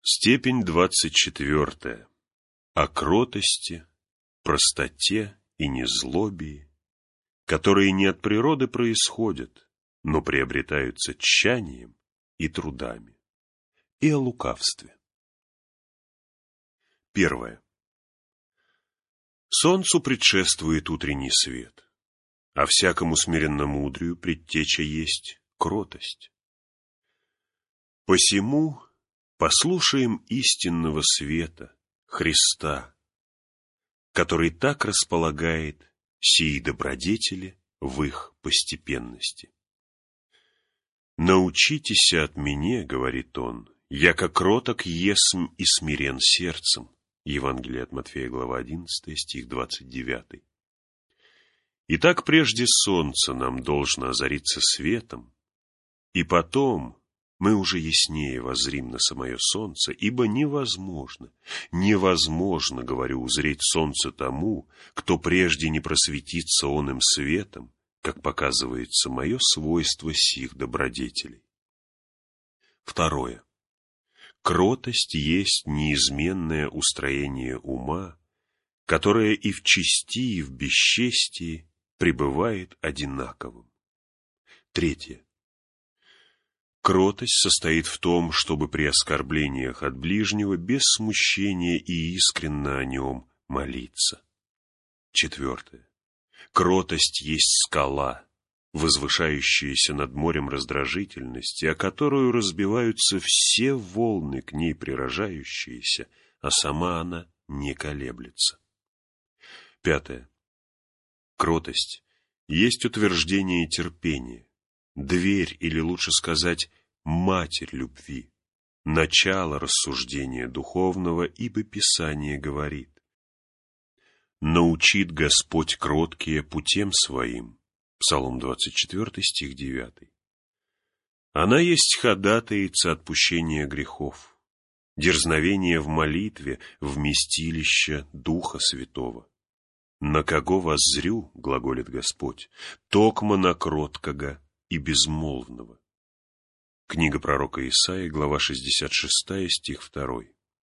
Степень 24. О кротости, простоте и незлобии, которые не от природы происходят, но приобретаются тщанием и трудами, и о лукавстве. 1. Солнцу предшествует утренний свет, а всякому смиренномудрию предтеча есть кротость. Посему послушаем истинного света, Христа, который так располагает сии добродетели в их постепенности. «Научитесь от меня, — говорит он, — яко кроток есмь и смирен сердцем». Евангелие от Матфея, глава 11, стих 29. Итак, прежде солнце нам должно озариться светом, и потом мы уже яснее воззрим на самое солнце, ибо невозможно, говорю, узреть солнце тому, кто прежде не просветится оным светом, как показывается мое свойство сих добродетелей. 2. Кротость есть неизменное устроение ума, которое и в чести, и в бесчестии пребывает одинаковым. 3. Кротость состоит в том, чтобы при оскорблениях от ближнего без смущения и искренно о нем молиться. 4. Кротость есть скала, возвышающаяся над морем раздражительности, о которую разбиваются все волны, к ней приражающиеся, а сама она не колеблется. 5. Кротость есть утверждение терпения, дверь, или лучше сказать, матерь любви, начало рассуждения духовного, ибо Писание говорит: «Научит Господь кроткие путем своим». Псалом 24, стих 9. Она есть ходатайца отпущения грехов, дерзновение в молитве, вместилище Духа Святого. «На кого воззрю, — глаголит Господь, — токмо на кроткого и безмолвного». Книга пророка Исаии, глава 66, стих 2.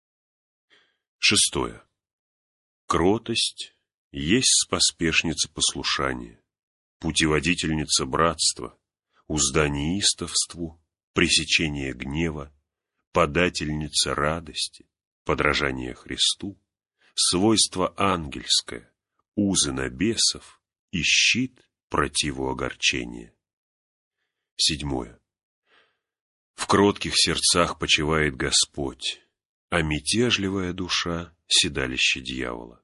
6. Кротость есть споспешница послушания, путеводительница братства, узда неистовству, пресечение гнева, подательница радости, подражание Христу, свойство ангельское, узы на бесов и щит противу огорчения. 7. В кротких сердцах почивает Господь, а мятежливая душа — седалище дьявола.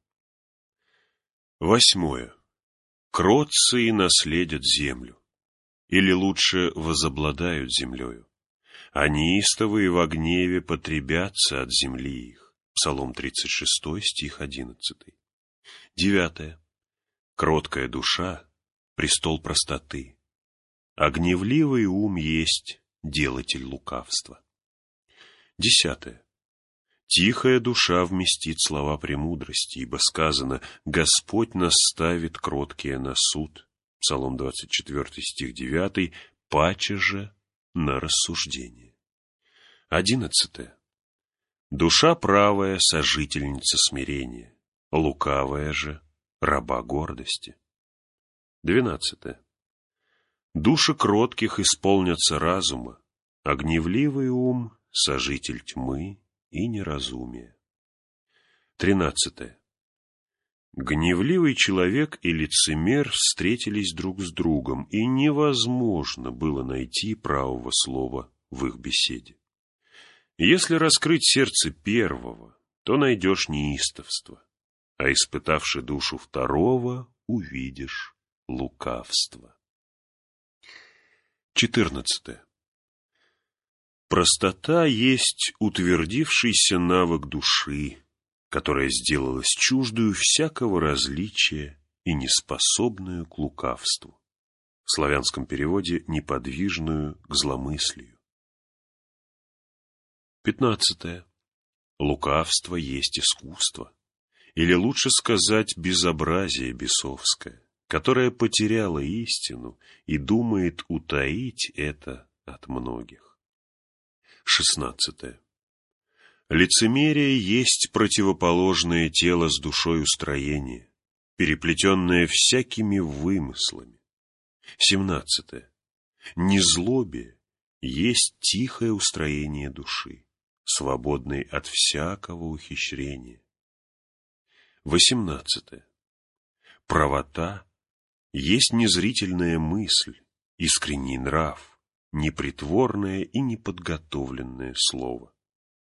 8. Кротцы наследят землю, или лучше возобладают землею, а неистовые во гневе потребятся от земли их. Псалом 36, стих 11. 9. Кроткая душа — престол простоты, а гневливый ум есть делатель лукавства. 10. Тихая душа вместит слова премудрости, ибо сказано: «Господь наставит кроткие на суд». Псалом 24, стих 9, паче же на рассуждение. 11. Душа правая — сожительница смирения, лукавая же — раба гордости. 12. Души кротких исполнятся разума, а гневливый ум — сожитель тьмы и неразумия. 13. Гневливый человек и лицемер встретились друг с другом, и невозможно было найти правого слова в их беседе. Если раскрыть сердце первого, то найдешь неистовство, а испытавши душу второго, увидишь лукавство. 14. Простота есть утвердившийся навык души, которая сделалась чуждою всякого различия и неспособную к лукавству. В славянском переводе неподвижную к зломыслию. 15. Лукавство есть искусство, или лучше сказать безобразие бесовское, которое потеряло истину и думает утаить это от многих. 16. Лицемерие есть противоположное тело с душой устроение, переплетенное всякими вымыслами. 17. Незлобие есть тихое устроение души, свободной от всякого ухищрения. 18. Правота есть незрительная мысль, искренний нрав, непритворное и неподготовленное слово.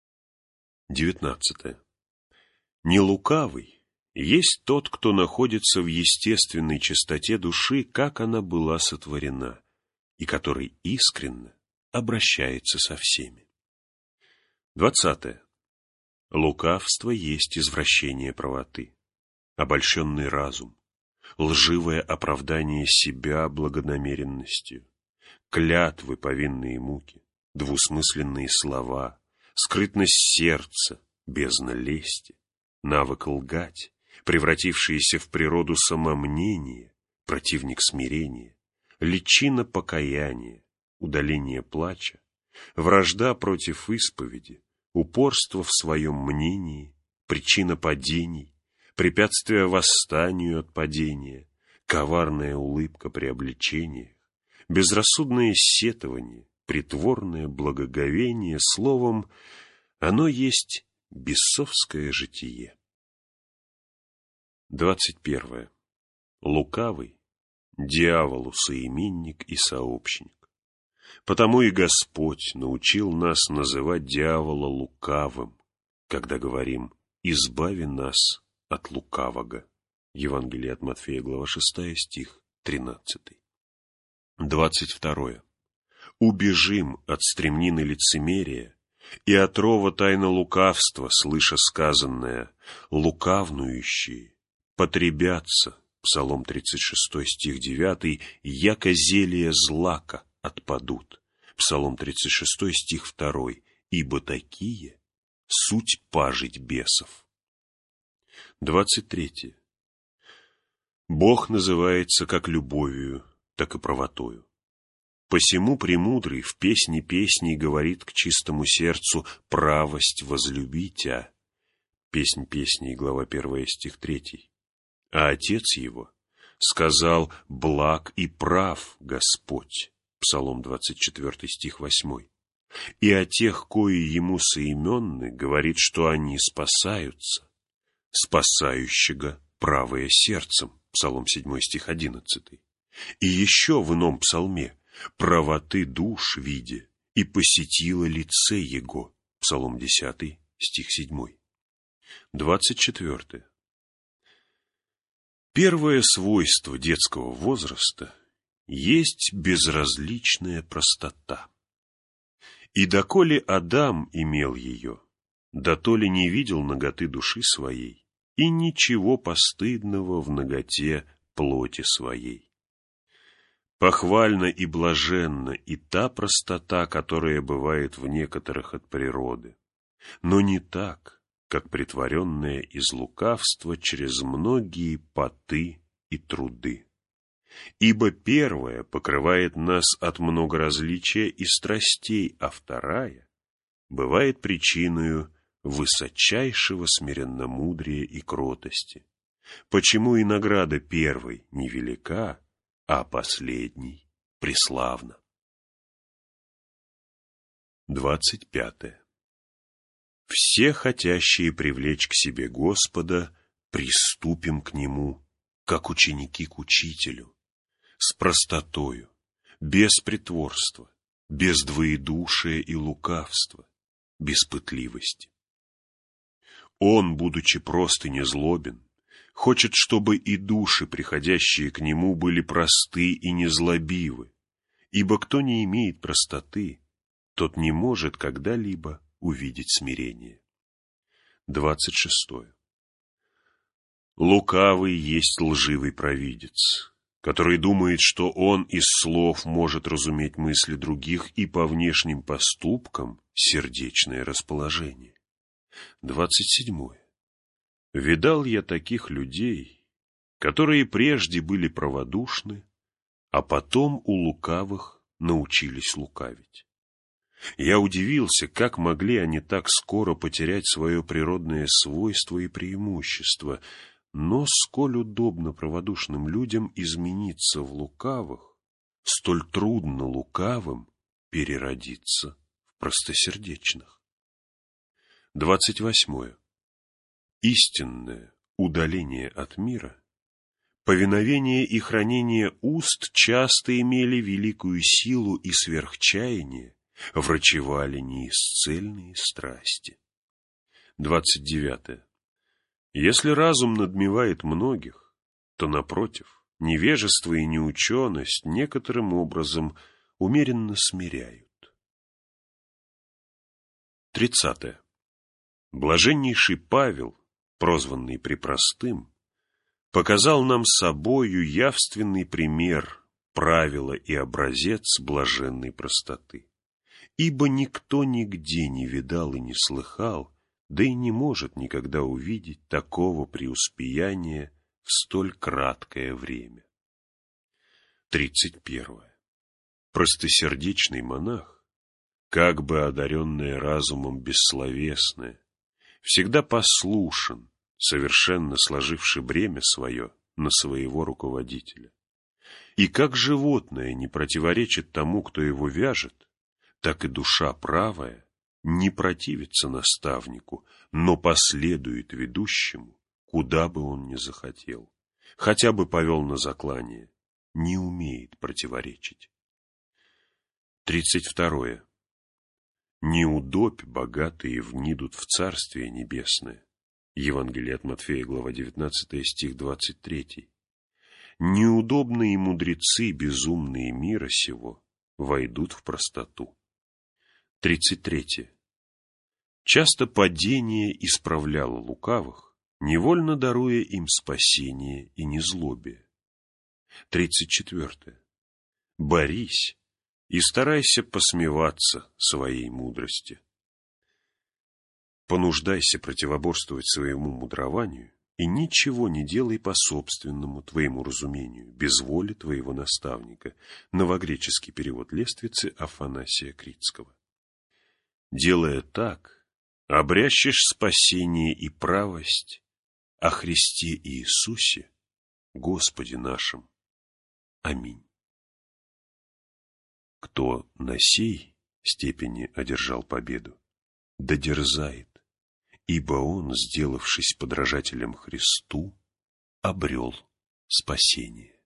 19. Нелукавый есть тот, кто находится в естественной чистоте души, как она была сотворена, и который искренно обращается со всеми. 20. Лукавство есть извращение правоты, обольщенный разум, лживое оправдание себя благонамеренностью, клятвы повинные муки, двусмысленные слова, скрытность сердца, бездна лести, навык лгать, превратившиеся в природу самомнение, противник смирения, личина покаяния, удаление плача, вражда против исповеди, упорство в своем мнении, причина падений, препятствие восстанию от падения, коварная улыбка при обличениях, безрассудное сетование, притворное благоговение, словом, оно есть бесовское житие. 21. Лукавый – дьяволу соименник и сообщник. Потому и Господь научил нас называть дьявола лукавым, когда говорим «избави нас от лукавого». Евангелие от Матфея, глава 6, стих 13. 22. Убежим от стремнины лицемерия и от рова тайна лукавства, слыша сказанное «лукавнующие потребятся», Псалом 36, стих 9, «яко зелье злака отпадут», Псалом 36, стих 2, «ибо такие суть пажить бесов». 23. Бог называется как любовью, так и правотою. Посему премудрый в песне песней говорит к чистому сердцу «правость возлюби тя». Песнь песней, глава 1, стих 3. А отец его сказал «благ и прав Господь». Псалом 24, стих 8. И о тех, кои ему соименны, говорит, что они спасаются. Спасающего правое сердцем. Псалом 7, стих 11. И еще в ином псалме правоты душ видя, и посетило лице его. Псалом 10, стих 7. 24. Первое свойство детского возраста есть безразличная простота. И доколе Адам имел ее, дотоле не видел наготы души своей и ничего постыдного в наготе плоти своей. Похвальна и блаженна и та простота, которая бывает в некоторых от природы, но не так, как притворенная из лукавства через многие поты и труды. Ибо первая покрывает нас от многоразличия и страстей, а вторая бывает причиною высочайшего смиренномудрия и кротости. Почему и награда первой невелика, а последней преславна. 25. Все хотящие привлечь к себе Господа, приступим к Нему, как ученики к Учителю, с простотою, без притворства, без двоедушия и лукавства, без пытливости. Он, будучи прост и незлобен, хочет, чтобы и души, приходящие к Нему, были просты и незлобивы, ибо кто не имеет простоты, тот не может когда-либо увидеть смирение. 26. Лукавый есть лживый провидец, который думает, что он из слов может разуметь мысли других и по внешним поступкам сердечное расположение. 27. Видал я таких людей, которые прежде были праводушны, а потом у лукавых научились лукавить. Я удивился, как могли они так скоро потерять свое природное свойство и преимущество, но сколь удобно праводушным людям измениться в лукавых, столь трудно лукавым переродиться в простосердечных. 28. Истинное удаление от мира, повиновение и хранение уст часто имели великую силу и сверхчаяние, врачевали неисцельные страсти. 29. Если разум надмевает многих, то, напротив, невежество и неученость некоторым образом умеренно смиряют. 30. Блаженнейший Павел, прозванный Препростым, показал нам собою явственный пример, правило и образец блаженной простоты. Ибо никто нигде не видал и не слыхал, да и не может никогда увидеть такого преуспеяния в столь краткое время. 31. Простосердечный монах, как бы одаренное разумом бессловесное, всегда послушен, совершенно сложивший бремя свое на своего руководителя. И как животное не противоречит тому, кто его вяжет, так и душа правая не противится наставнику, но последует ведущему, куда бы он ни захотел, хотя бы повел на заклание, не умеет противоречить. 32. Неудобь богатые внидут в Царствие Небесное. Евангелие от Матфея, глава 19, стих 23. Неудобные мудрецы, безумные мира сего, войдут в простоту. 33. Часто падение исправляло лукавых, невольно даруя им спасение и незлобие. 34. Борись и старайся посмеваться своей мудрости. Понуждайся противоборствовать своему мудрованию и ничего не делай по собственному твоему разумению, без воли твоего наставника. Новогреческий перевод Лествицы Афанасия Критского. Делая так, обрящешь спасение и правость о Христе Иисусе, Господе нашим. Аминь. Кто на сей степени одержал победу, да дерзает, ибо он, сделавшись подражателем Христу, обрел спасение.